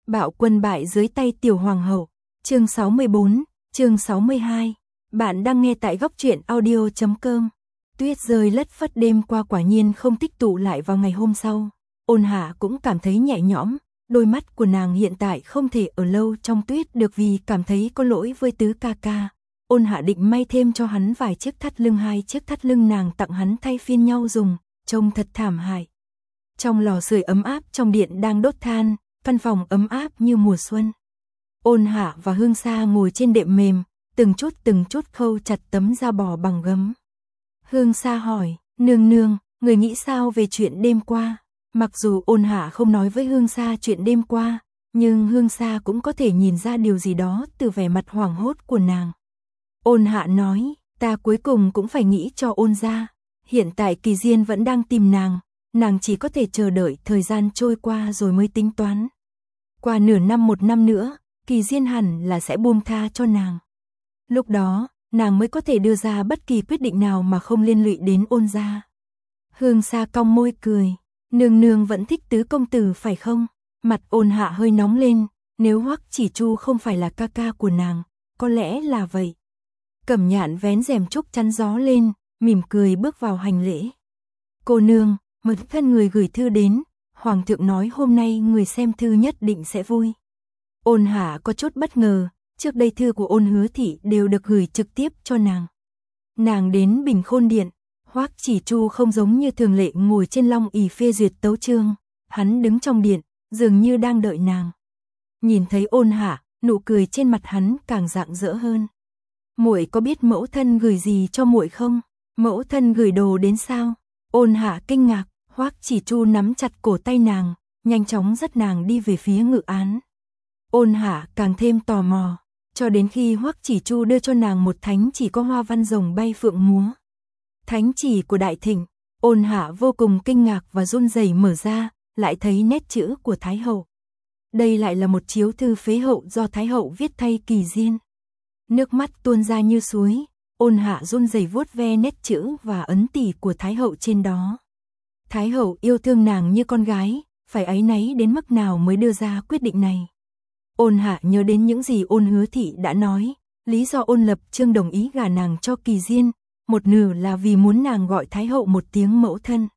Bạo quân bại dưới tay tiểu hoàng hậu. Chương 64, chương 62. Bạn đang nghe tại góc truyện audio.com. Tuyết rơi lất phất đêm qua quả nhiên không tích tụ lại vào ngày hôm sau. Ôn Hạ cũng cảm thấy nhẹ nhõm, đôi mắt của nàng hiện tại không thể ở lâu trong tuyết được vì cảm thấy có lỗi với Tứ ca ca. Ôn Hạ định may thêm cho hắn vài chiếc thắt lưng, hai chiếc thắt lưng nàng tặng hắn thay phiên nhau dùng, trông thật thảm hại. Trong lò sưởi ấm áp trong điện đang đốt than, căn phòng ấm áp như mùa xuân. Ôn Hạ và Hương Sa ngồi trên đệm mềm, từng chút khâu chặt tấm da bò bằng gấm. Hương Sa hỏi, nương nương, người nghĩ sao về chuyện đêm qua? Mặc dù Ôn Hạ không nói với Hương Sa chuyện đêm qua, nhưng Hương Sa cũng có thể nhìn ra điều gì đó từ vẻ mặt hoảng hốt của nàng. Ôn Hạ nói, ta cuối cùng cũng phải nghĩ cho Ôn gia. Hiện tại Kỳ Diên vẫn đang tìm nàng chỉ có thể chờ đợi thời gian trôi qua rồi mới tính toán. Qua nửa năm, một năm nữa, Kỳ Diên hẳn là sẽ buông tha cho nàng. Lúc đó, nàng mới có thể đưa ra bất kỳ quyết định nào mà không liên lụy đến Ôn gia. Hương Sa cong môi cười, nương nương vẫn thích Tứ công tử phải không? Mặt Ôn Hạ hơi nóng lên, nếu Hoắc Chỉ Chu không phải là ca ca của nàng, có lẽ là vậy. Cẩm Nhạn vén rèm trúc chắn gió lên, mỉm cười bước vào hành lễ. Cô nương, mật thân người gửi thư đến, hoàng thượng nói hôm nay người xem thư nhất định sẽ vui. Ôn Hạ có chút bất ngờ, trước đây thư của Ôn Hứa thị đều được gửi trực tiếp cho nàng. Nàng đến Bình Khôn điện, Hoắc Chỉ Chu không giống như thường lệ ngồi trên long ỷ phê duyệt tấu chương, hắn đứng trong điện, dường như đang đợi nàng. Nhìn thấy Ôn Hạ, nụ cười trên mặt hắn càng rạng rỡ hơn. Muội có biết mẫu thân gửi gì cho muội không? Mẫu thân gửi đồ đến sao? Ôn Hạ kinh ngạc, Hoắc Chỉ Chu nắm chặt cổ tay nàng, nhanh chóng dắt nàng đi về phía ngự án. Ôn Hạ càng thêm tò mò, cho đến khi Hoắc Chỉ Chu đưa cho nàng một thánh chỉ có hoa văn rồng bay phượng múa. Thánh chỉ của Đại Thịnh. Ôn Hạ vô cùng kinh ngạc và run rẩy mở ra, lại thấy nét chữ của Thái hậu. Đây lại là một chiếu thư phế hậu do Thái hậu viết thay Kỳ Diên. Nước mắt tuôn ra như suối, Ôn Hạ run rẩy vuốt ve nét chữ và ấn tỷ của Thái hậu trên đó. Thái hậu yêu thương nàng như con gái, phải áy náy đến mức nào mới đưa ra quyết định này. Ôn Hạ nhớ đến những gì Ôn Hứa thị đã nói, lý do Ôn Lập Chương đồng ý gả nàng cho Kỳ Diên, một nửa là vì muốn nàng gọi Thái hậu một tiếng mẫu thân.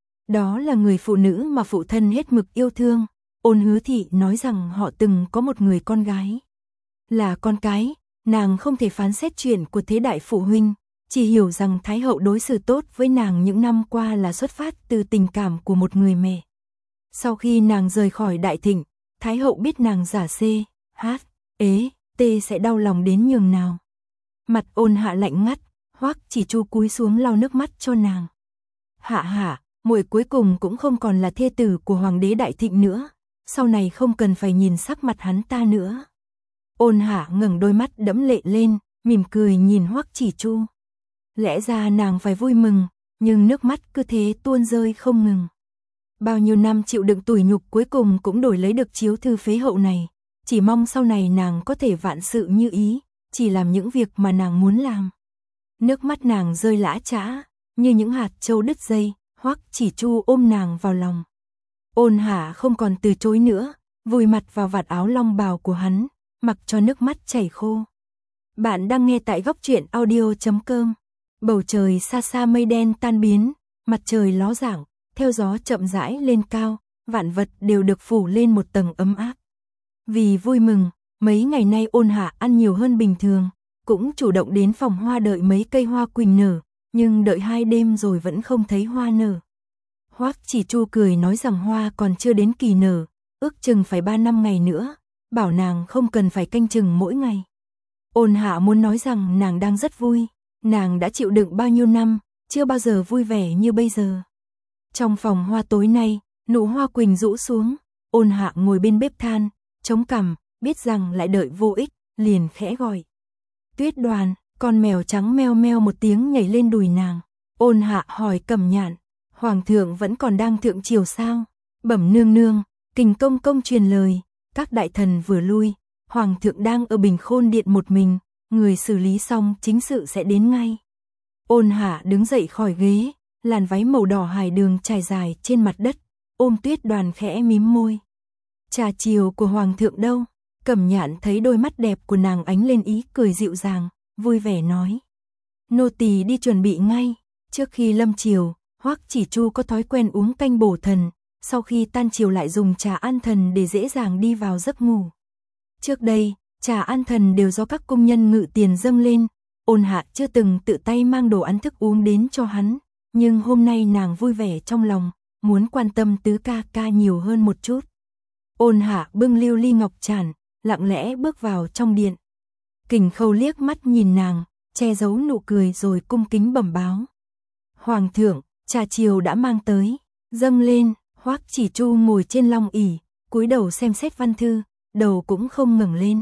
Đó là người phụ nữ mà phụ thân hết mực yêu thương. Ôn Hứa thị nói rằng họ từng có một người con gái. Là con cái, nàng không thể phán xét chuyện của thế đại phụ huynh, chỉ hiểu rằng Thái hậu đối xử tốt với nàng những năm qua là xuất phát từ tình cảm của một người mẹ. Sau khi nàng rời khỏi Đại Thịnh, Thái hậu biết nàng giả C, H, ế, T sẽ đau lòng đến nhường nào. Mặt Ôn Hạ lạnh ngắt, Hoắc Chỉ Chu cúi xuống lau nước mắt cho nàng. Hạ, muội cuối cùng cũng không còn là thê tử của hoàng đế Đại Thịnh nữa, sau này không cần phải nhìn sắc mặt hắn ta nữa. Ôn Hạ ngẩng đôi mắt đẫm lệ lên, mỉm cười nhìn Hoắc Chỉ Chu. Lẽ ra nàng phải vui mừng, nhưng nước mắt cứ thế tuôn rơi không ngừng. Bao nhiêu năm chịu đựng tủi nhục cuối cùng cũng đổi lấy được chiếu thư phế hậu này, chỉ mong sau này nàng có thể vạn sự như ý, chỉ làm những việc mà nàng muốn làm. Nước mắt nàng rơi lã chã, như những hạt châu đứt dây, Hoắc Chỉ Chu ôm nàng vào lòng. Ôn Hạ không còn từ chối nữa, vùi mặt vào vạt áo long bào của hắn, mặc cho nước mắt chảy khô. Bạn đang nghe tại góc truyện audio.com. Bầu trời xa xa mây đen tan biến, mặt trời ló dạng, theo gió chậm rãi lên cao, vạn vật đều được phủ lên một tầng ấm áp. Vì vui mừng, mấy ngày nay Ôn Hạ ăn nhiều hơn bình thường, cũng chủ động đến phòng hoa đợi mấy cây hoa quỳnh nở, nhưng đợi 2 đêm rồi vẫn không thấy hoa nở. Hoắc Chỉ Chu cười nói rằng hoa còn chưa đến kỳ nở, ước chừng phải 3 năm ngày nữa, bảo nàng không cần phải canh chừng mỗi ngày. Ôn Hạ muốn nói rằng nàng đang rất vui, nàng đã chịu đựng bao nhiêu năm, chưa bao giờ vui vẻ như bây giờ. Trong phòng hoa tối nay, nụ hoa quỳnh rũ xuống, Ôn Hạ ngồi bên bếp than, chống cằm, biết rằng lại đợi vô ích, liền khẽ gọi. Tuyết Đoàn, con mèo trắng meo meo một tiếng nhảy lên đùi nàng. Ôn Hạ hỏi Cẩm Nhạn, hoàng thượng vẫn còn đang thượng triều sao? Bẩm nương nương, Kình công công truyền lời, các đại thần vừa lui, hoàng thượng đang ở Bình Khôn điện một mình, người xử lý xong chính sự sẽ đến ngay. Ôn Hạ đứng dậy khỏi ghế, làn váy màu đỏ hài đường trải dài trên mặt đất, ôm Tuyết Đoàn khẽ mím môi. Trà chiều của hoàng thượng đâu? Cẩm Nhạn thấy đôi mắt đẹp của nàng ánh lên ý cười dịu dàng, vui vẻ nói. Nô tỳ đi chuẩn bị ngay. Trước khi lâm chiều, Hoắc Chỉ Chu có thói quen uống canh bổ thần, sau khi tan chiều lại dùng trà an thần để dễ dàng đi vào giấc ngủ. Trước đây, trà an thần đều do các công nhân ngự tiền dâng lên, Ôn Hạ chưa từng tự tay mang đồ ăn thức uống đến cho hắn, nhưng hôm nay nàng vui vẻ trong lòng, muốn quan tâm tứ ca ca nhiều hơn một chút. Ôn Hạ bưng lưu ly ngọc tràn, lặng lẽ bước vào trong điện. Kình Khâu liếc mắt nhìn nàng, che giấu nụ cười rồi cung kính bẩm báo. Hoàng thượng, trà chiều đã mang tới, dâng lên. Hoắc Chỉ Chu ngồi trên long ỷ, cúi đầu xem xét văn thư, đầu cũng không ngẩng lên.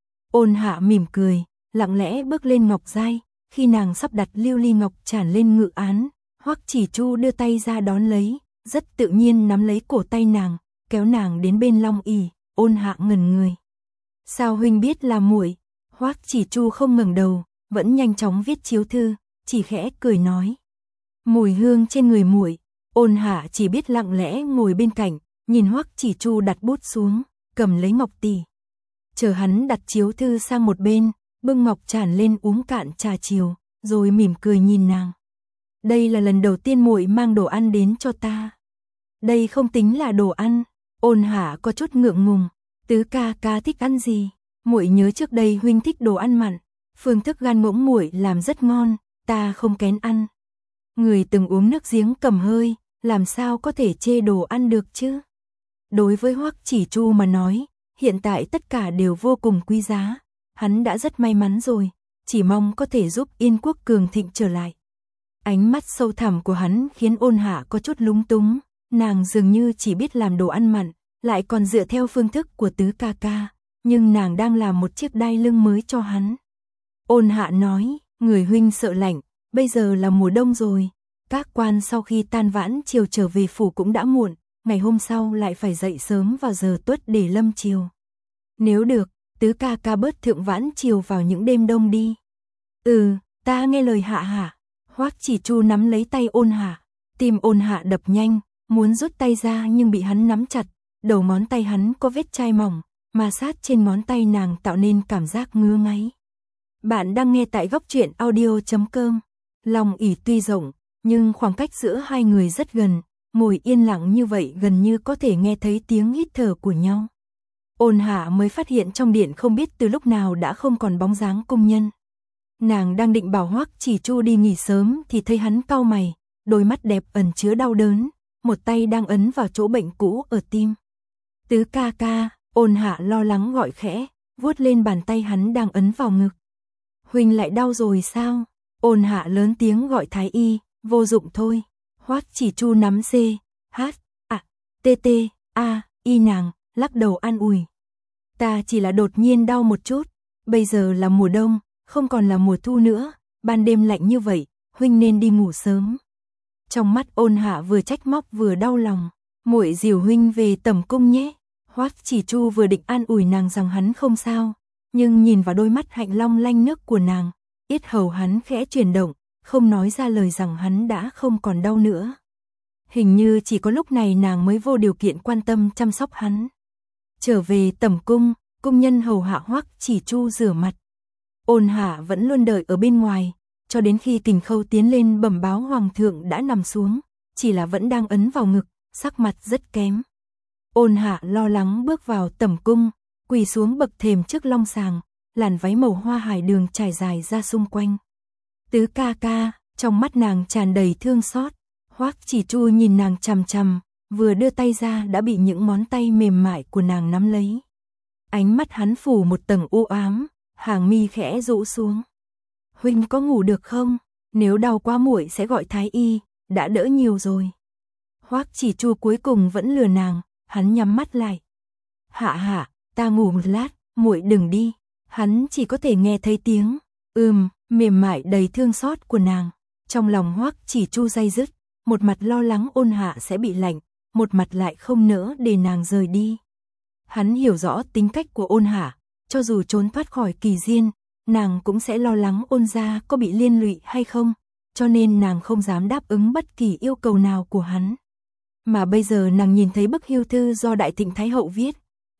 Ôn Hạ mỉm cười, lặng lẽ bước lên ngọc giai, khi nàng sắp đặt lưu ly ngọc tràn lên ngự án, Hoắc Chỉ Chu đưa tay ra đón lấy, rất tự nhiên nắm lấy cổ tay nàng, kéo nàng đến bên long ỷ. Ôn Hạ ngẩn người. Sao huynh biết là muội? Hoắc Chỉ Chu không ngẩng đầu, vẫn nhanh chóng viết chiếu thư, chỉ khẽ cười nói. Mùi hương trên người muội. Ôn Hạ chỉ biết lặng lẽ ngồi bên cạnh, nhìn Hoắc Chỉ Chu đặt bút xuống, cầm lấy ngọc tỷ. Chờ hắn đặt chiếu thư sang một bên, bưng ngọc tràn lên uống cạn trà chiều, rồi mỉm cười nhìn nàng. Đây là lần đầu tiên muội mang đồ ăn đến cho ta. Đây không tính là đồ ăn. Ôn Hạ có chút ngượng ngùng. Tứ ca ca thích ăn gì? Muội nhớ trước đây huynh thích đồ ăn mặn, phương thức gan ngỗng muội làm rất ngon, ta không kén ăn. Người từng uống nước giếng cầm hơi, làm sao có thể chê đồ ăn được chứ? Đối với Hoắc Chỉ Chu mà nói, hiện tại tất cả đều vô cùng quý giá, hắn đã rất may mắn rồi, chỉ mong có thể giúp Yên quốc cường thịnh trở lại. Ánh mắt sâu thẳm của hắn khiến Ôn Hạ có chút lúng túng, nàng dường như chỉ biết làm đồ ăn mặn, lại còn dựa theo phương thức của tứ ca ca, nhưng nàng đang làm một chiếc đai lưng mới cho hắn. Ôn Hạ nói, người huynh sợ lạnh, bây giờ là mùa đông rồi. Các quan sau khi tan vãn chiều trở về phủ cũng đã muộn, ngày hôm sau lại phải dậy sớm vào giờ tuất để lâm chiều. Nếu được, tứ ca ca bớt thượng vãn chiều vào những đêm đông đi. Ta nghe lời Hạ Hạ. Hoắc Chỉ Chu nắm lấy tay Ôn Hạ, tim Ôn Hạ đập nhanh, muốn rút tay ra nhưng bị hắn nắm chặt, đầu ngón tay hắn có vết chai mỏng, mà sát trên ngón tay nàng tạo nên cảm giác ngứa ngáy. Bạn đang nghe tại Góc Truyện Audio.com. Long ỷ tuy rộng, nhưng khoảng cách giữa hai người rất gần, ngồi yên lặng như vậy gần như có thể nghe thấy tiếng hít thở của nhau. Ôn Hạ mới phát hiện trong điện không biết từ lúc nào đã không còn bóng dáng công nhân. Nàng đang định bảo Hoắc Chỉ Chu đi nghỉ sớm thì thấy hắn cau mày, đôi mắt đẹp ẩn chứa đau đớn, một tay đang ấn vào chỗ bệnh cũ ở tim. Tứ ca ca, Ôn Hạ lo lắng gọi khẽ, vuốt lên bàn tay hắn đang ấn vào ngực. Huynh lại đau rồi sao? Ôn Hạ lớn tiếng gọi thái y, vô dụng thôi. Hoắc Chỉ Chu nắm C, H, A, T, T, A, Y nàng, lắc đầu an ủi. Ta chỉ là đột nhiên đau một chút, bây giờ là mùa đông, không còn là mùa thu nữa, ban đêm lạnh như vậy, huynh nên đi ngủ sớm. Trong mắt Ôn Hạ vừa trách móc vừa đau lòng, muội dìu huynh về Tẩm cung nhé. Hoắc Chỉ Chu vừa định an ủi nàng rằng hắn không sao, nhưng nhìn vào đôi mắt hạnh long lanh nước của nàng, yết hầu hắn khẽ chuyển động, không nói ra lời rằng hắn đã không còn đau nữa. Hình như chỉ có lúc này nàng mới vô điều kiện quan tâm chăm sóc hắn. Trở về Tẩm cung, cung nhân hầu hạ Hoắc Chỉ Chu rửa mặt. Ôn Hạ vẫn luôn đợi ở bên ngoài, cho đến khi Kình Khâu tiến lên bẩm báo hoàng thượng đã nằm xuống, chỉ là vẫn đang ấn vào ngực, sắc mặt rất kém. Ôn Hạ lo lắng bước vào Tẩm cung, quỳ xuống bậc thềm trước long sàng, làn váy màu hoa hải đường trải dài ra xung quanh. Tứ ca ca, trong mắt nàng tràn đầy thương xót. Hoắc Chỉ Chu nhìn nàng chằm chằm, vừa đưa tay ra đã bị những ngón tay mềm mại của nàng nắm lấy. Ánh mắt hắn phủ một tầng u ám, hàng mi khẽ rũ xuống. Huynh có ngủ được không? Nếu đau quá muội sẽ gọi thái y, đã đỡ nhiều rồi. Hoắc Chỉ Chu cuối cùng vẫn lừa nàng, hắn nhắm mắt lại. Hạ Hạ, ta ngủ một lát, muội đừng đi. Hắn chỉ có thể nghe thấy tiếng mềm mại đầy thương xót của nàng. Trong lòng Hoắc Chỉ Chu day dứt, một mặt lo lắng Ôn Hạ sẽ bị lạnh, một mặt lại không nỡ để nàng rời đi. Hắn hiểu rõ tính cách của Ôn Hạ, cho dù trốn thoát khỏi Kỳ Diên, nàng cũng sẽ lo lắng Ôn gia có bị liên lụy hay không, cho nên nàng không dám đáp ứng bất kỳ yêu cầu nào của hắn. Mà bây giờ nàng nhìn thấy bức hưu thư do Đại Thịnh Thái hậu viết,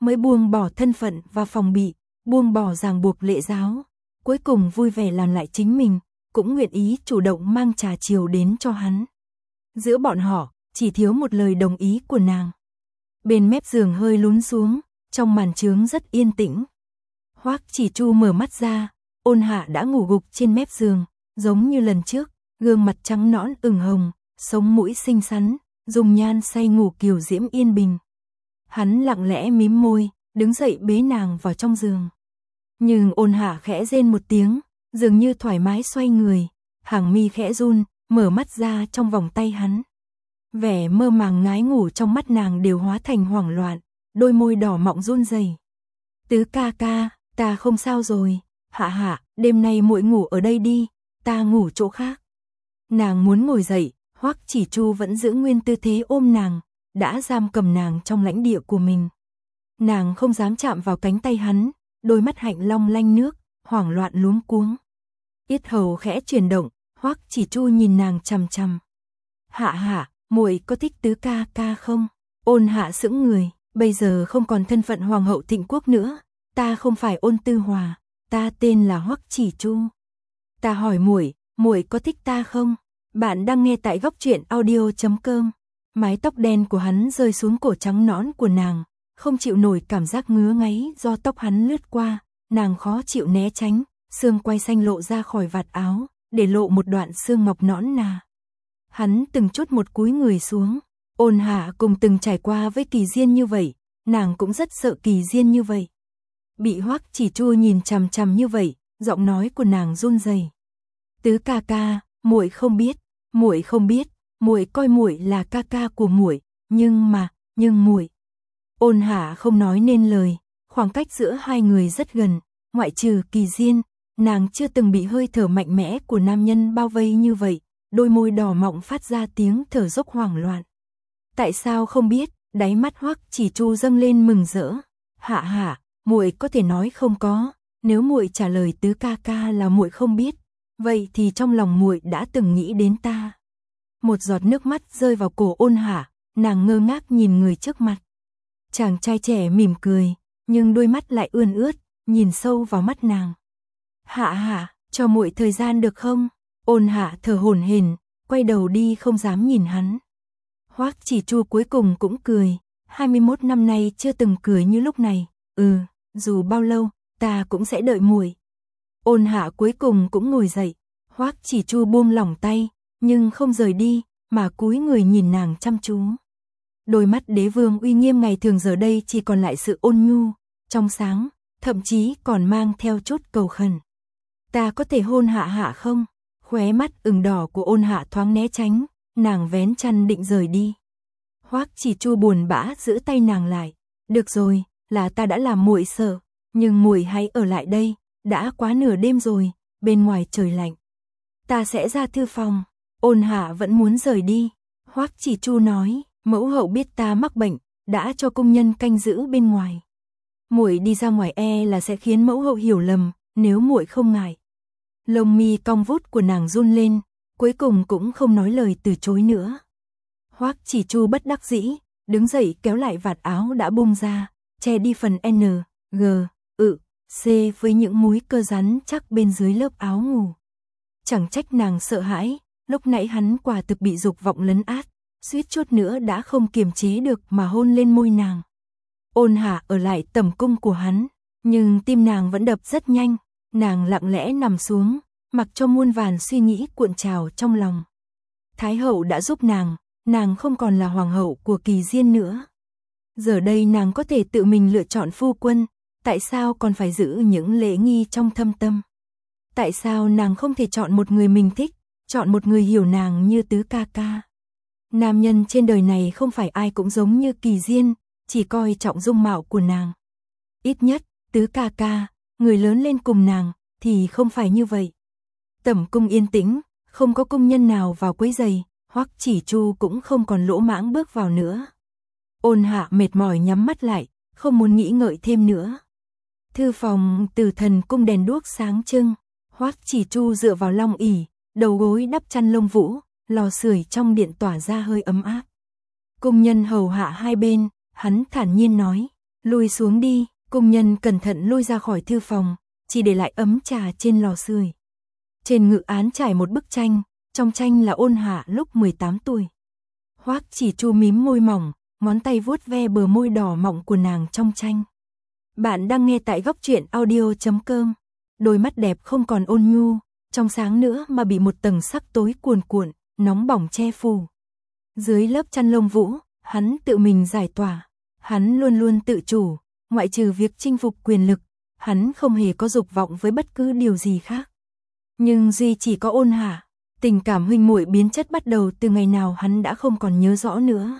mới buông bỏ thân phận và phòng bị, buông bỏ ràng buộc lễ giáo, cuối cùng vui vẻ làm lại chính mình, cũng nguyện ý chủ động mang trà chiều đến cho hắn. Giữa bọn họ, chỉ thiếu một lời đồng ý của nàng. Bên mép giường hơi lún xuống, trong màn trướng rất yên tĩnh. Hoắc Chỉ Chu mở mắt ra, Ôn Hạ đã ngủ gục trên mép giường, giống như lần trước, gương mặt trắng nõn ửng hồng, sống mũi xinh xắn, dung nhan say ngủ kiều diễm yên bình. Hắn lặng lẽ mím môi, đứng dậy bế nàng vào trong giường. Nhưng Ôn Hạ khẽ rên một tiếng, dường như thoải mái xoay người, hàng mi khẽ run, mở mắt ra trong vòng tay hắn. Vẻ mơ màng ngái ngủ trong mắt nàng đều hóa thành hoảng loạn, đôi môi đỏ mọng run rẩy. Tứ ca ca, ta không sao rồi, Hạ Hạ, đêm nay muội ngủ ở đây đi, ta ngủ chỗ khác. Nàng muốn ngồi dậy, Hoắc Chỉ Chu vẫn giữ nguyên tư thế ôm nàng, đã giam cầm nàng trong lãnh địa của mình. Nàng không dám chạm vào cánh tay hắn, đôi mắt hạnh long lanh nước, hoảng loạn luống cuống. Yết hầu khẽ chuyển động, Hoắc Chỉ Chu nhìn nàng chằm chằm. Hạ Hạ, muội có thích tứ ca ca không? Ôn Hạ sững người, bây giờ không còn thân phận hoàng hậu Thịnh Quốc nữa, ta không phải Ôn Tư Hòa, ta tên là Hoắc Chỉ Chu. Ta hỏi muội, muội có thích ta không? Bạn đang nghe tại Góc Truyện Audio.com. Mái tóc đen của hắn rơi xuống cổ trắng nõn của nàng, không chịu nổi cảm giác ngứa ngáy do tóc hắn lướt qua, nàng khó chịu né tránh, xương quai xanh lộ ra khỏi vạt áo, để lộ một đoạn xương ngọc nõn nà. Hắn từng chút một cúi người xuống, Ôn Hạ cùng từng trải qua với Kỳ Diên như vậy, nàng cũng rất sợ Kỳ Diên như vậy. Bị Hoắc Chỉ Chu nhìn chằm chằm như vậy, giọng nói của nàng run rẩy. Tứ ca ca, muội không biết, muội coi muội là ca ca của muội, nhưng muội. Ôn Hạ không nói nên lời, khoảng cách giữa hai người rất gần, ngoại trừ Kỳ Diên, nàng chưa từng bị hơi thở mạnh mẽ của nam nhân bao vây như vậy, đôi môi đỏ mọng phát ra tiếng thở dốc hoảng loạn. Tại sao không biết? Đáy mắt Hoắc Chỉ Chu dâng lên mừng rỡ. Hạ Hạ, muội có thể nói không có, nếu muội trả lời tứ ca ca là muội không biết, vậy thì trong lòng muội đã từng nghĩ đến ta. Một giọt nước mắt rơi vào cổ Ôn Hạ, nàng ngơ ngác nhìn người trước mặt. Chàng trai trẻ mỉm cười, nhưng đôi mắt lại ươn ướt, nhìn sâu vào mắt nàng. Hạ Hạ, cho muội thời gian được không? Ôn Hạ thở hổn hển, quay đầu đi không dám nhìn hắn. Hoắc Chỉ Chu cuối cùng cũng cười, 21 năm nay chưa từng cười như lúc này. Dù bao lâu, ta cũng sẽ đợi muội. Ôn Hạ cuối cùng cũng ngồi dậy, Hoắc Chỉ Chu buông lỏng tay, nhưng không rời đi, mà cúi người nhìn nàng chăm chú. Đôi mắt đế vương uy nghiêm ngày thường giờ đây chỉ còn lại sự ôn nhu, trong sáng, thậm chí còn mang theo chút cầu khẩn. Ta có thể hôn Hạ Hạ không? Khóe mắt ửng đỏ của Ôn Hạ thoáng né tránh, nàng vén chăn định rời đi. Hoắc Chỉ Chu buồn bã giữ tay nàng lại. Được rồi, là ta đã làm muội sợ, nhưng muội hãy ở lại đây, đã quá nửa đêm rồi, bên ngoài trời lạnh. Ta sẽ ra thư phòng. Ôn Hạ vẫn muốn rời đi. Hoắc Chỉ Chu nói, mẫu hậu biết ta mắc bệnh, đã cho công nhân canh giữ bên ngoài. Muội đi ra ngoài là sẽ khiến mẫu hậu hiểu lầm, nếu muội không ngại. Lông mi cong vút của nàng run lên, cuối cùng cũng không nói lời từ chối nữa. Hoắc Chỉ Chu bất đắc dĩ, đứng dậy kéo lại vạt áo đã bung ra, che đi phần N, G, C với những múi cơ rắn chắc bên dưới lớp áo ngủ. Chẳng trách nàng sợ hãi, lúc nãy hắn quả thực bị dục vọng lấn át, suýt chút nữa đã không kiềm chế được mà hôn lên môi nàng. Ôn Hạ ở lại tẩm cung của hắn, nhưng tim nàng vẫn đập rất nhanh, nàng lặng lẽ nằm xuống, mặc cho muôn vàn suy nghĩ cuộn trào trong lòng. Thái hậu đã giúp nàng không còn là hoàng hậu của Kỳ Diên nữa. Giờ đây nàng có thể tự mình lựa chọn phu quân, tại sao còn phải giữ những lễ nghi trong thâm tâm? Tại sao nàng không thể chọn một người mình thích, chọn một người hiểu nàng như tứ ca ca? Nam nhân trên đời này không phải ai cũng giống như Kỳ Diên, chỉ coi trọng dung mạo của nàng. Ít nhất, tứ ca ca, người lớn lên cùng nàng, thì không phải như vậy. Tẩm cung yên tĩnh, không có công nhân nào vào quấy rầy, Hoắc Chỉ Chu cũng không còn lỗ mãng bước vào nữa. Ôn Hạ mệt mỏi nhắm mắt lại, không muốn nghĩ ngợi thêm nữa. Thư phòng Tử Thần cung đèn đuốc sáng trưng, Hoắc Chỉ Chu dựa vào long ỷ, đầu gối đắp chăn lông vũ, lò sưởi trong điện tỏa ra hơi ấm áp. Cung nhân hầu hạ hai bên, hắn thản nhiên nói, Lùi xuống đi, cung nhân cẩn thận lui ra khỏi thư phòng, chỉ để lại ấm trà trên lò sưởi. Trên ngự án trải một bức tranh, trong tranh là Ôn Hạ lúc 18 tuổi. Hoắc Chỉ Chu mím môi mỏng, ngón tay vuốt ve bờ môi đỏ mọng của nàng trong tranh. Bạn đang nghe tại góc truyện audio.com. Đôi mắt đẹp không còn ôn nhu, trong sáng nữa mà bị một tầng sắc tối cuồn cuộn, nóng bỏng che phủ. Dưới lớp chăn lông vũ, hắn tự mình giải tỏa. Hắn luôn luôn tự chủ, ngoại trừ việc chinh phục quyền lực, hắn không hề có dục vọng với bất cứ điều gì khác. Nhưng duy chỉ có Ôn Hạ, tình cảm huynh muội biến chất bắt đầu từ ngày nào hắn đã không còn nhớ rõ nữa.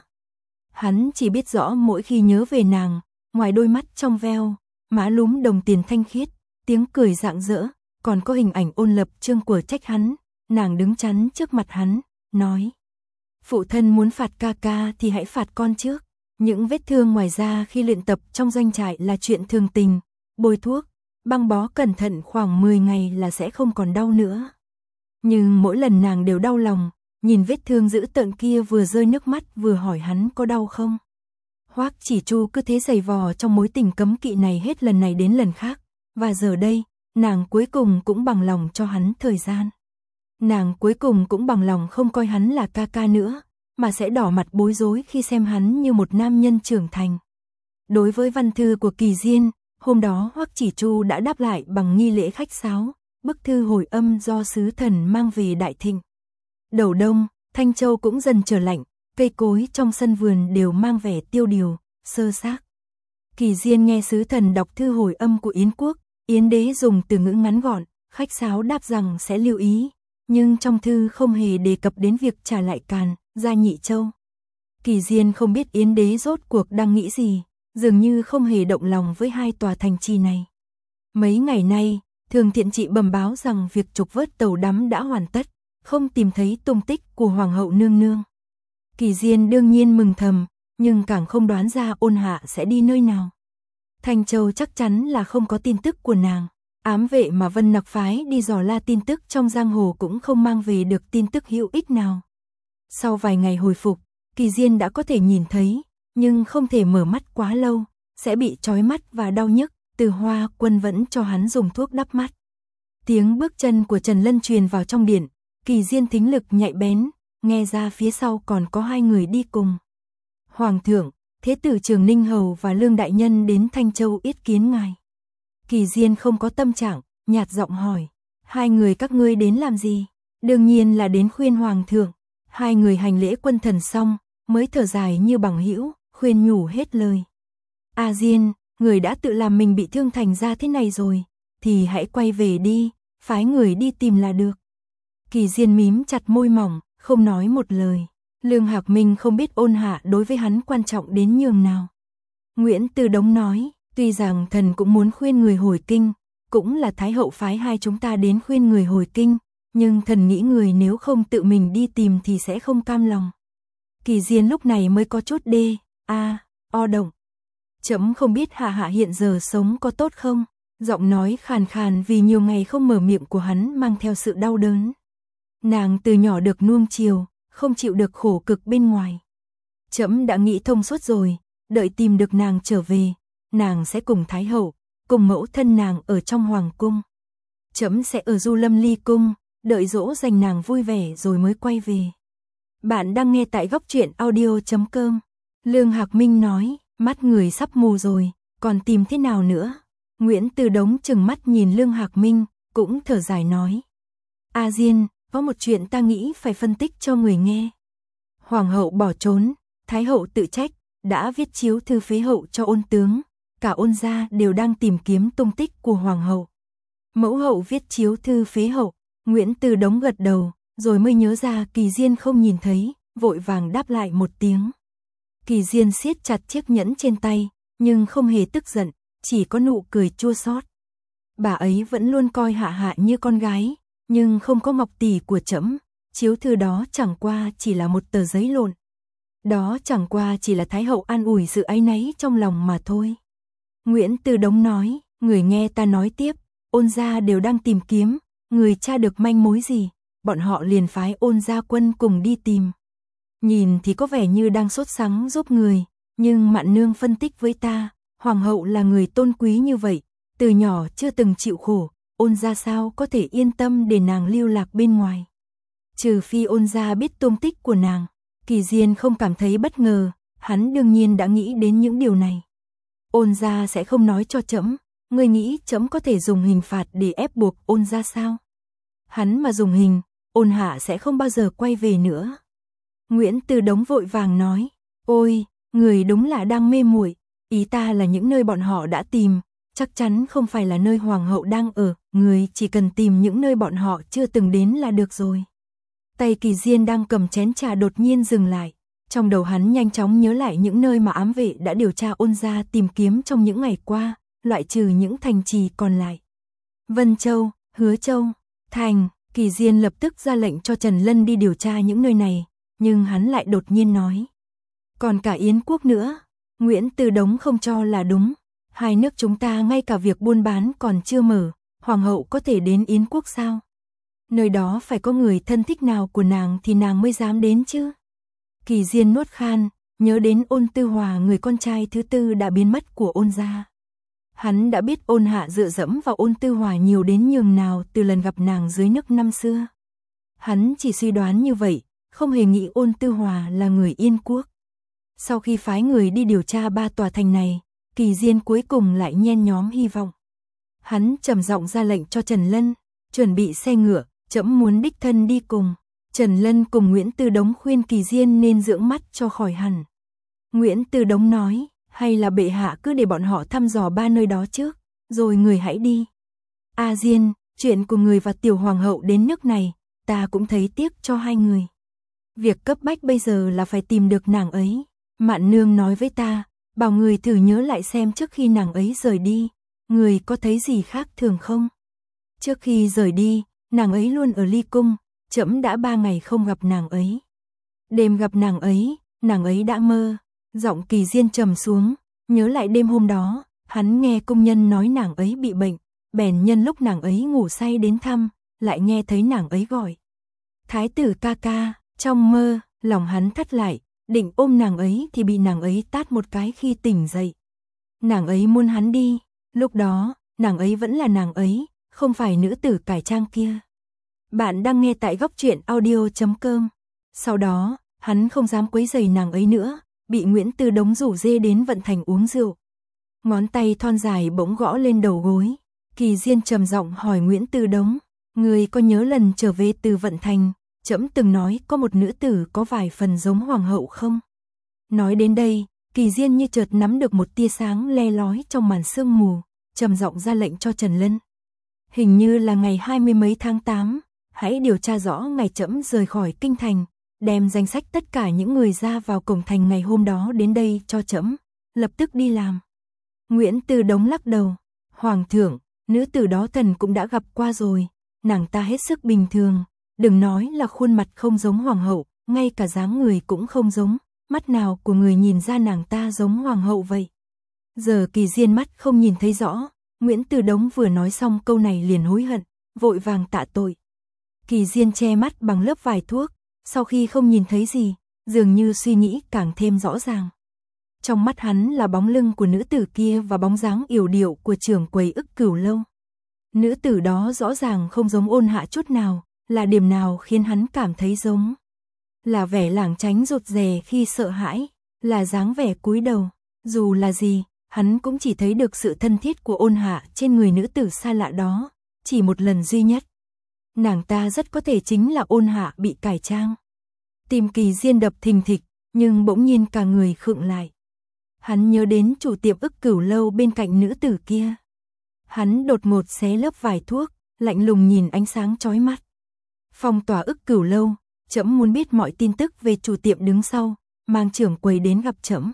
Hắn chỉ biết rõ mỗi khi nhớ về nàng, ngoài đôi mắt trong veo, má lúm đồng tiền thanh khiết, tiếng cười rạng rỡ, còn có hình ảnh Ôn Lập Trương của trách hắn, nàng đứng chắn trước mặt hắn, nói: phụ thân muốn phạt ca ca thì hãy phạt con trước. Những vết thương ngoài da khi luyện tập trong doanh trại là chuyện thường tình, bôi thuốc, băng bó cẩn thận khoảng 10 ngày là sẽ không còn đau nữa. Nhưng mỗi lần nàng đều đau lòng, nhìn vết thương dữ tợn kia vừa rơi nước mắt vừa hỏi hắn có đau không. Hoắc Chỉ Chu cứ thế giày vò trong mối tình cấm kỵ này hết lần này đến lần khác, và giờ đây, nàng cuối cùng cũng bằng lòng cho hắn thời gian. Nàng cuối cùng cũng bằng lòng không coi hắn là ca ca nữa, mà sẽ đỏ mặt bối rối khi xem hắn như một nam nhân trưởng thành. Đối với văn thư của Kỳ Diên, hôm đó Hoắc Chỉ Chu đã đáp lại bằng nghi lễ khách sáo, bức thư hồi âm do sứ thần mang về Đại Thịnh. Đầu đông, Thanh Châu cũng dần trở lạnh, cây cối trong sân vườn đều mang vẻ tiêu điều, sơ xác. Kỳ Diên nghe sứ thần đọc thư hồi âm của Yến quốc, Yến đế dùng từ ngữ ngắn gọn, khách sáo đáp rằng sẽ lưu ý, nhưng trong thư không hề đề cập đến việc trả lại Càn, Gia Nhị Châu. Kỳ Diên không biết Yến đế rốt cuộc đang nghĩ gì, dường như không hề động lòng với hai tòa thành trì này. Mấy ngày nay, Thường Thiện Trị bẩm báo rằng việc trục vớt tàu đắm đã hoàn tất, không tìm thấy tung tích của Hoàng hậu nương nương. Kỳ Diên đương nhiên mừng thầm, nhưng càng không đoán ra Ôn Hạ sẽ đi nơi nào. Thanh Châu chắc chắn là không có tin tức của nàng. Ám vệ mà Vân Nặc phái đi dò la tin tức trong giang hồ cũng không mang về được tin tức hữu ích nào. Sau vài ngày hồi phục, Kỳ Diên đã có thể nhìn thấy, nhưng không thể mở mắt quá lâu, sẽ bị chói mắt và đau nhức. Từ Hoa Quân vẫn cho hắn dùng thuốc đắp mắt. Tiếng bước chân của Trần Lân truyền vào trong điện, Kỳ Diên thính lực nhạy bén, nghe ra phía sau còn có hai người đi cùng. Hoàng thượng, Thế tử Trường Ninh Hầu và Lương Đại Nhân đến Thanh Châu yết kiến ngài. Kỳ Diên không có tâm trạng, nhạt giọng hỏi, hai người các ngươi đến làm gì? Đương nhiên là đến khuyên Hoàng thượng. Hai người hành lễ quân thần xong, mới thở dài như bằng hữu, khuyên nhủ hết lời. A Diên, người đã tự làm mình bị thương thành ra thế này rồi, thì hãy quay về đi, phái người đi tìm là được. Kỳ Diên mím chặt môi mỏng, không nói một lời. Lương Hạc Minh không biết Ôn Hạ đối với hắn quan trọng đến nhường nào. Nguyễn Từ Đống nói, tuy rằng thần cũng muốn khuyên người hồi kinh, cũng là Thái hậu phái hai chúng ta đến khuyên người hồi kinh, nhưng thần nghĩ người nếu không tự mình đi tìm thì sẽ không cam lòng. Kỳ Diên lúc này mới có chút o động. Chấm không biết Hạ Hạ hiện giờ sống có tốt không? Giọng nói khàn khàn vì nhiều ngày không mở miệng của hắn mang theo sự đau đớn. Nàng từ nhỏ được nuông chiều, không chịu được khổ cực bên ngoài. Chấm đã nghĩ thông suốt rồi, đợi tìm được nàng trở về, nàng sẽ cùng Thái hậu, cùng mẫu thân nàng ở trong hoàng cung. Chấm sẽ ở Du Lâm Ly cung, đợi dỗ dành nàng vui vẻ rồi mới quay về. Bạn đang nghe tại góc truyện audio.com. Lương Hạc Minh nói, mắt người sắp mù rồi, còn tìm thế nào nữa? Nguyễn Từ Đống chừng mắt nhìn Lương Hạc Minh, cũng thở dài nói. A Diên, có một chuyện ta nghĩ phải phân tích cho người nghe. Hoàng hậu bỏ trốn, Thái hậu tự trách, đã viết chiếu thư phế hậu cho Ôn tướng, cả Ôn gia đều đang tìm kiếm tung tích của Hoàng hậu. Mẫu hậu viết chiếu thư phế hậu, Nguyễn Từ Đống gật đầu, rồi mới nhớ ra Kỳ Diên không nhìn thấy, vội vàng đáp lại một tiếng. Kỳ Diên siết chặt chiếc nhẫn trên tay, nhưng không hề tức giận, chỉ có nụ cười chua xót. Bà ấy vẫn luôn coi Hạ Hạ như con gái, nhưng không có ngọc tỷ của trẫm, chiếu thư đó chẳng qua chỉ là một tờ giấy lộn. Đó chẳng qua chỉ là Thái hậu an ủi sự áy náy trong lòng mà thôi. Nguyễn Từ Đống nói, người nghe ta nói tiếp, Ôn gia đều đang tìm kiếm, người tra được manh mối gì, bọn họ liền phái Ôn gia quân cùng đi tìm. Nhìn thì có vẻ như đang sốt sắng giúp người, nhưng Mạn nương phân tích với ta, Hoàng hậu là người tôn quý như vậy, từ nhỏ chưa từng chịu khổ, Ôn gia sao có thể yên tâm để nàng lưu lạc bên ngoài. Trừ phi Ôn gia biết tung tích của nàng, Kỳ Diên không cảm thấy bất ngờ, hắn đương nhiên đã nghĩ đến những điều này. Ôn gia sẽ không nói cho trẫm, ngươi nghĩ trẫm có thể dùng hình phạt để ép buộc Ôn gia sao? Hắn mà dùng hình, Ôn hạ sẽ không bao giờ quay về nữa. Nguyễn Từ Đống vội vàng nói, ôi, người đúng là đang mê muội, ý ta là những nơi bọn họ đã tìm, chắc chắn không phải là nơi hoàng hậu đang ở, người chỉ cần tìm những nơi bọn họ chưa từng đến là được rồi. Tay Kỳ Diên đang cầm chén trà đột nhiên dừng lại, trong đầu hắn nhanh chóng nhớ lại những nơi mà ám vệ đã điều tra Ôn gia tìm kiếm trong những ngày qua, loại trừ những thành trì còn lại. Vân Châu, Hứa Châu, Thành, Kỳ Diên lập tức ra lệnh cho Trần Lân đi điều tra những nơi này, nhưng hắn lại đột nhiên nói. Còn cả Yến quốc nữa, Nguyễn Từ Đống không cho là đúng, hai nước chúng ta ngay cả việc buôn bán còn chưa mở, hoàng hậu có thể đến Yến quốc sao? Nơi đó phải có người thân thích nào của nàng thì nàng mới dám đến chứ. Kỳ Diên nuốt khan, nhớ đến Ôn Tư Hòa, người con trai thứ tư đã biến mất của Ôn gia. Hắn đã biết Ôn hạ dựa dẫm vào Ôn Tư Hòa nhiều đến nhường nào từ lần gặp nàng dưới nước năm xưa. Hắn chỉ suy đoán như vậy, không hề nghĩ Ôn Tư Hòa là người Yên quốc. Sau khi phái người đi điều tra 3 tòa thành này, Kỳ Diên cuối cùng lại nhen nhóm hy vọng. Hắn trầm giọng ra lệnh cho Trần Lân, chuẩn bị xe ngựa, trẫm muốn đích thân đi cùng. Trần Lân cùng Nguyễn Từ Đống khuyên Kỳ Diên nên dưỡng mắt cho khỏi hẳn. Nguyễn Từ Đống nói, hay là bệ hạ cứ để bọn họ thăm dò 3 nơi đó trước, rồi người hãy đi. A Diên, chuyện của người và tiểu hoàng hậu đến nước này, ta cũng thấy tiếc cho hai người. Việc cấp bách bây giờ là phải tìm được nàng ấy. Mạn nương nói với ta, bảo người thử nhớ lại xem trước khi nàng ấy rời đi, người có thấy gì khác thường không? Trước khi rời đi, nàng ấy luôn ở Ly Cung, trẫm đã 3 ngày không gặp nàng ấy. Đêm gặp nàng ấy đã mơ. Giọng Kỳ Diên trầm xuống, nhớ lại đêm hôm đó, hắn nghe công nhân nói nàng ấy bị bệnh, bèn nhân lúc nàng ấy ngủ say đến thăm, lại nghe thấy nàng ấy gọi. Thái tử ca ca, trong mơ, lòng hắn thắt lại, định ôm nàng ấy thì bị nàng ấy tát một cái khi tỉnh dậy. Nàng ấy muốn hắn đi, lúc đó, nàng ấy vẫn là nàng ấy, không phải nữ tử cải trang kia. Bạn đang nghe tại Góc Truyện Audio.com. Sau đó, hắn không dám quấy rầy nàng ấy nữa, bị Nguyễn Từ Đống rủ dê đến Vận Thành uống rượu. Ngón tay thon dài bỗng gõ lên đầu gối, Kỳ Diên trầm giọng hỏi Nguyễn Từ Đống, người có nhớ lần trở về từ Vận Thành, trẫm từng nói có một nữ tử có vài phần giống hoàng hậu không? Nói đến đây, Kỳ Diên như chợt nắm được một tia sáng le lói trong màn sương mù, trầm giọng ra lệnh cho Trần Lân. Hình như là ngày 20 mấy tháng 8, hãy điều tra rõ ngày trẫm rời khỏi kinh thành, đem danh sách tất cả những người ra vào cổng thành ngày hôm đó đến đây cho trẫm, lập tức đi làm. Nguyễn Từ Đống lắc đầu, hoàng thượng, nữ tử đó thần cũng đã gặp qua rồi, nàng ta hết sức bình thường, đừng nói là khuôn mặt không giống hoàng hậu, ngay cả dáng người cũng không giống, mắt nào của người nhìn ra nàng ta giống hoàng hậu vậy. Giờ Kỳ Diên mắt không nhìn thấy rõ, Nguyễn Từ Đống vừa nói xong câu này liền hối hận, vội vàng tạ tội. Kỳ Diên che mắt bằng lớp vải thuốc, sau khi không nhìn thấy gì, dường như suy nghĩ càng thêm rõ ràng. Trong mắt hắn là bóng lưng của nữ tử kia và bóng dáng yểu điệu của trưởng quầy Ức Cửu Lâu. Nữ tử đó rõ ràng không giống Ôn hạ chút nào, là điểm nào khiến hắn cảm thấy giống? Là vẻ lảng tránh rụt rè khi sợ hãi, là dáng vẻ cúi đầu, dù là gì, hắn cũng chỉ thấy được sự thân thiết của Ôn hạ trên người nữ tử xa lạ đó, chỉ một lần duy nhất. Nàng ta rất có thể chính là Ôn hạ bị cải trang. Tim Kỳ Diên đập thình thịch, nhưng bỗng nhiên cả người khựng lại. Hắn nhớ đến chủ tiệm Ức Cửu Lâu bên cạnh nữ tử kia. Hắn đột ngột xé lớp vải thuốc, lạnh lùng nhìn ánh sáng chói mắt. Phong tỏa Ức Cửu Lâu, trẫm muốn biết mọi tin tức về chủ tiệm đứng sau, mang trưởng quầy đến gặp trẫm.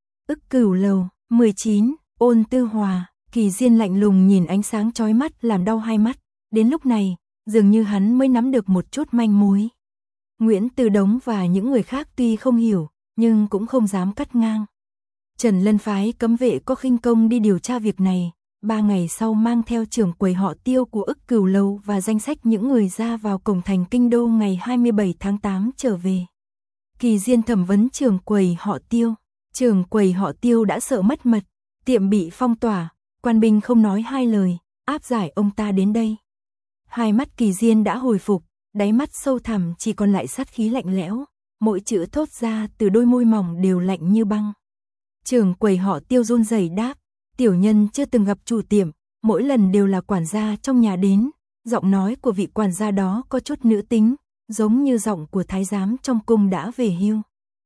Ức Cửu Lâu, 19, Ôn Tư Hòa. Kỳ Diên lạnh lùng nhìn ánh sáng chói mắt làm đau hai mắt. Đến lúc này, dường như hắn mới nắm được một chút manh mối. Nguyễn Từ Đống và những người khác tuy không hiểu, nhưng cũng không dám cắt ngang. Trần Lân phái cấm vệ có khinh công đi điều tra việc này, 3 ngày sau mang theo trưởng quầy họ Tiêu của Ức Cửu Lâu và danh sách những người ra vào cổng thành kinh đô ngày 27 tháng 8 trở về. Kỳ Diên thẩm vấn trưởng quầy họ Tiêu. Trưởng quầy họ Tiêu đã sợ mất mật, Tiệm bị phong tỏa, quan binh không nói hai lời, áp giải ông ta đến đây. Hai mắt Kỳ Diên đã hồi phục, đáy mắt sâu thẳm chỉ còn lại sát khí lạnh lẽo, mỗi chữ thốt ra từ đôi môi mỏng đều lạnh như băng. Trưởng quầy họ Tiêu run rẩy đáp, tiểu nhân chưa từng gặp chủ tiệm, mỗi lần đều là quản gia trong nhà đến. Giọng nói của vị quản gia đó có chút nữ tính, giống như giọng của thái giám trong cung đã về hưu.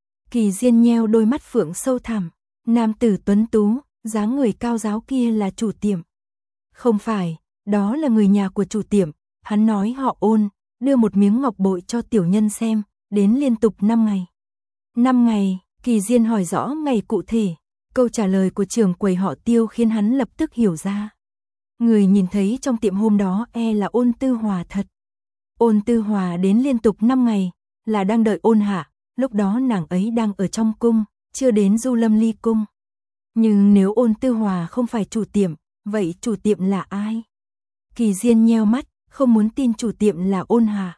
Kỳ Diên nheo đôi mắt phượng sâu thẳm, nam tử tuấn tú, dáng người cao ráo kia là chủ tiệm. Không phải, đó là người nhà của chủ tiệm, hắn nói họ Ôn, đưa một miếng ngọc bội cho tiểu nhân xem, đến liên tục 5 ngày. 5 ngày, Kỳ Diên hỏi rõ ngày cụ thể, câu trả lời của trưởng quầy họ Tiêu khiến hắn lập tức hiểu ra. Người nhìn thấy trong tiệm hôm đó là Ôn Tư Hòa thật. Ôn Tư Hòa đến liên tục 5 ngày, là đang đợi Ôn Hạ, lúc đó nàng ấy đang ở trong cung, chưa đến Du Lâm Ly cung. Nhưng nếu Ôn Tư Hòa không phải chủ tiệm, vậy chủ tiệm là ai? Kỳ Diên nheo mắt, không muốn tin chủ tiệm là Ôn Hạ.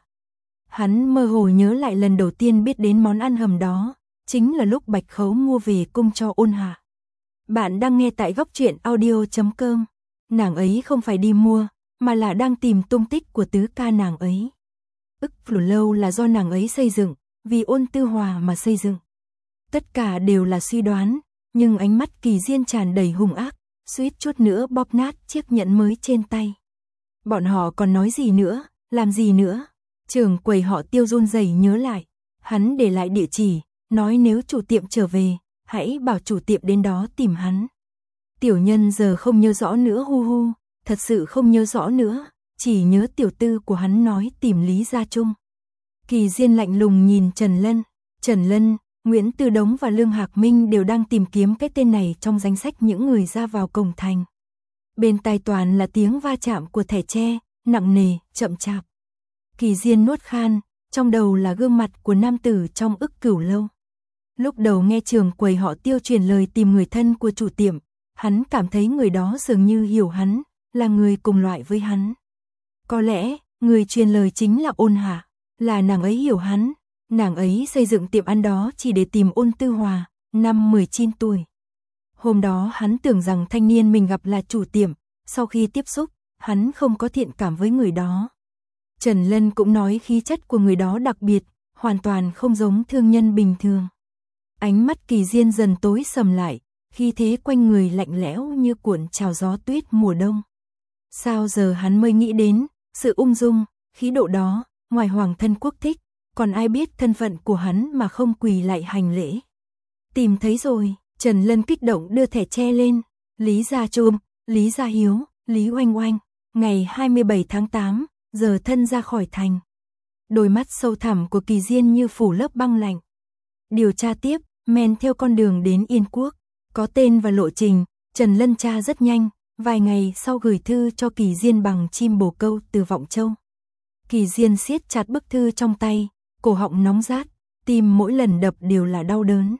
Hắn mơ hồ nhớ lại lần đầu tiên biết đến món ăn hầm đó, chính là lúc Bạch Khấu mua về cung cho Ôn Hạ. Bạn đang nghe tại góc truyện audio.com. Nàng ấy không phải đi mua, mà là đang tìm tung tích của tứ ca nàng ấy. Ức Phủ Lâu là do nàng ấy xây dựng, vì Ôn Tư Hòa mà xây dựng. Tất cả đều là suy đoán, nhưng ánh mắt Kỳ Diên tràn đầy hung ác, suýt chút nữa bóp nát chiếc nhẫn mới trên tay. Bọn họ còn nói gì nữa, làm gì nữa? Trưởng quầy họ Tiêu run rẩy nhớ lại, hắn để lại địa chỉ, nói nếu chủ tiệm trở về, hãy bảo chủ tiệm đến đó tìm hắn. Tiểu nhân giờ không nhớ rõ nữa hu hu, thật sự không nhớ rõ nữa, chỉ nhớ tiểu tư của hắn nói tìm Lý Gia Trung. Kỳ Diên lạnh lùng nhìn Trần Lân, Nguyễn Tư Đống và Lương Hạc Minh đều đang tìm kiếm cái tên này trong danh sách những người ra vào cổng thành. Bên tai toàn là tiếng va chạm của thẻ tre, nặng nề, chậm chạp. Kỳ Diên nuốt khan, trong đầu là gương mặt của nam tử trong Ức Cửu Lâu. Lúc đầu nghe trưởng quầy họ Tiêu truyền lời tìm người thân của chủ tiệm, hắn cảm thấy người đó dường như hiểu hắn, là người cùng loại với hắn. Có lẽ, người truyền lời chính là Ôn Hạ, là nàng ấy hiểu hắn, nàng ấy xây dựng tiệm ăn đó chỉ để tìm Ôn Tư Hòa, năm 19 tuổi. Hôm đó hắn tưởng rằng thanh niên mình gặp là chủ tiệm, sau khi tiếp xúc, hắn không có thiện cảm với người đó. Trần Lân cũng nói khí chất của người đó đặc biệt, hoàn toàn không giống thương nhân bình thường. Ánh mắt Kỳ Diên dần tối sầm lại, khí thế quanh người lạnh lẽo như cuộn trào gió tuyết mùa đông. Sao giờ hắn mới nghĩ đến, sự ung dung, khí độ đó, ngoài hoàng thân quốc thích, còn ai biết thân phận của hắn mà không quỳ lại hành lễ. Tìm thấy rồi, Trần Lân kích động đưa thẻ tre lên, Lý Gia Trung, Lý Gia Hiếu, Lý Oanh Oanh, ngày 27 tháng 8, giờ thân ra khỏi thành. Đôi mắt sâu thẳm của Kỳ Diên như phủ lớp băng lạnh. Điều tra tiếp, men theo con đường đến Yên Quốc, có tên và lộ trình, Trần Lân tra rất nhanh, vài ngày sau gửi thư cho Kỳ Diên bằng chim bồ câu từ Vọng Châu. Kỳ Diên siết chặt bức thư trong tay, cổ họng nóng rát, tim mỗi lần đập đều là đau đớn.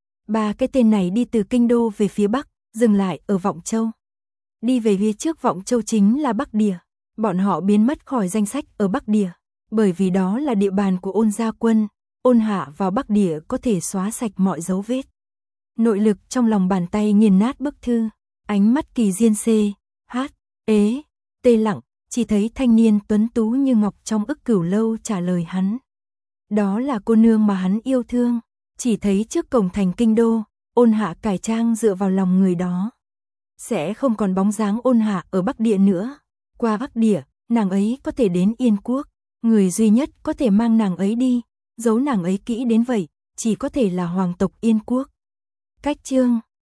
Ba cái tên này đi từ Kinh Đô về phía Bắc, dừng lại ở Vọng Châu. Đi về phía trước Vọng Châu chính là Bắc Địa, bọn họ biến mất khỏi danh sách ở Bắc Địa, bởi vì đó là địa bàn của Ôn gia quân, Ôn Hạ vào Bắc Địa có thể xóa sạch mọi dấu vết. Nội lực trong lòng bàn tay nghiền nát bức thư, ánh mắt Kỳ Diên tê lặng, chỉ thấy thanh niên tuấn tú như ngọc trong Ức Cửu Lâu trả lời hắn. Đó là cô nương mà hắn yêu thương, chỉ thấy trước cổng thành Kinh Đô, Ôn Hạ cải trang dựa vào lòng người đó. Sẽ không còn bóng dáng Ôn Hạ ở Bắc Địa nữa, qua Bắc Địa, nàng ấy có thể đến Yên Quốc, người duy nhất có thể mang nàng ấy đi, giấu nàng ấy kỹ đến vậy, chỉ có thể là hoàng tộc Yên Quốc. Cách chương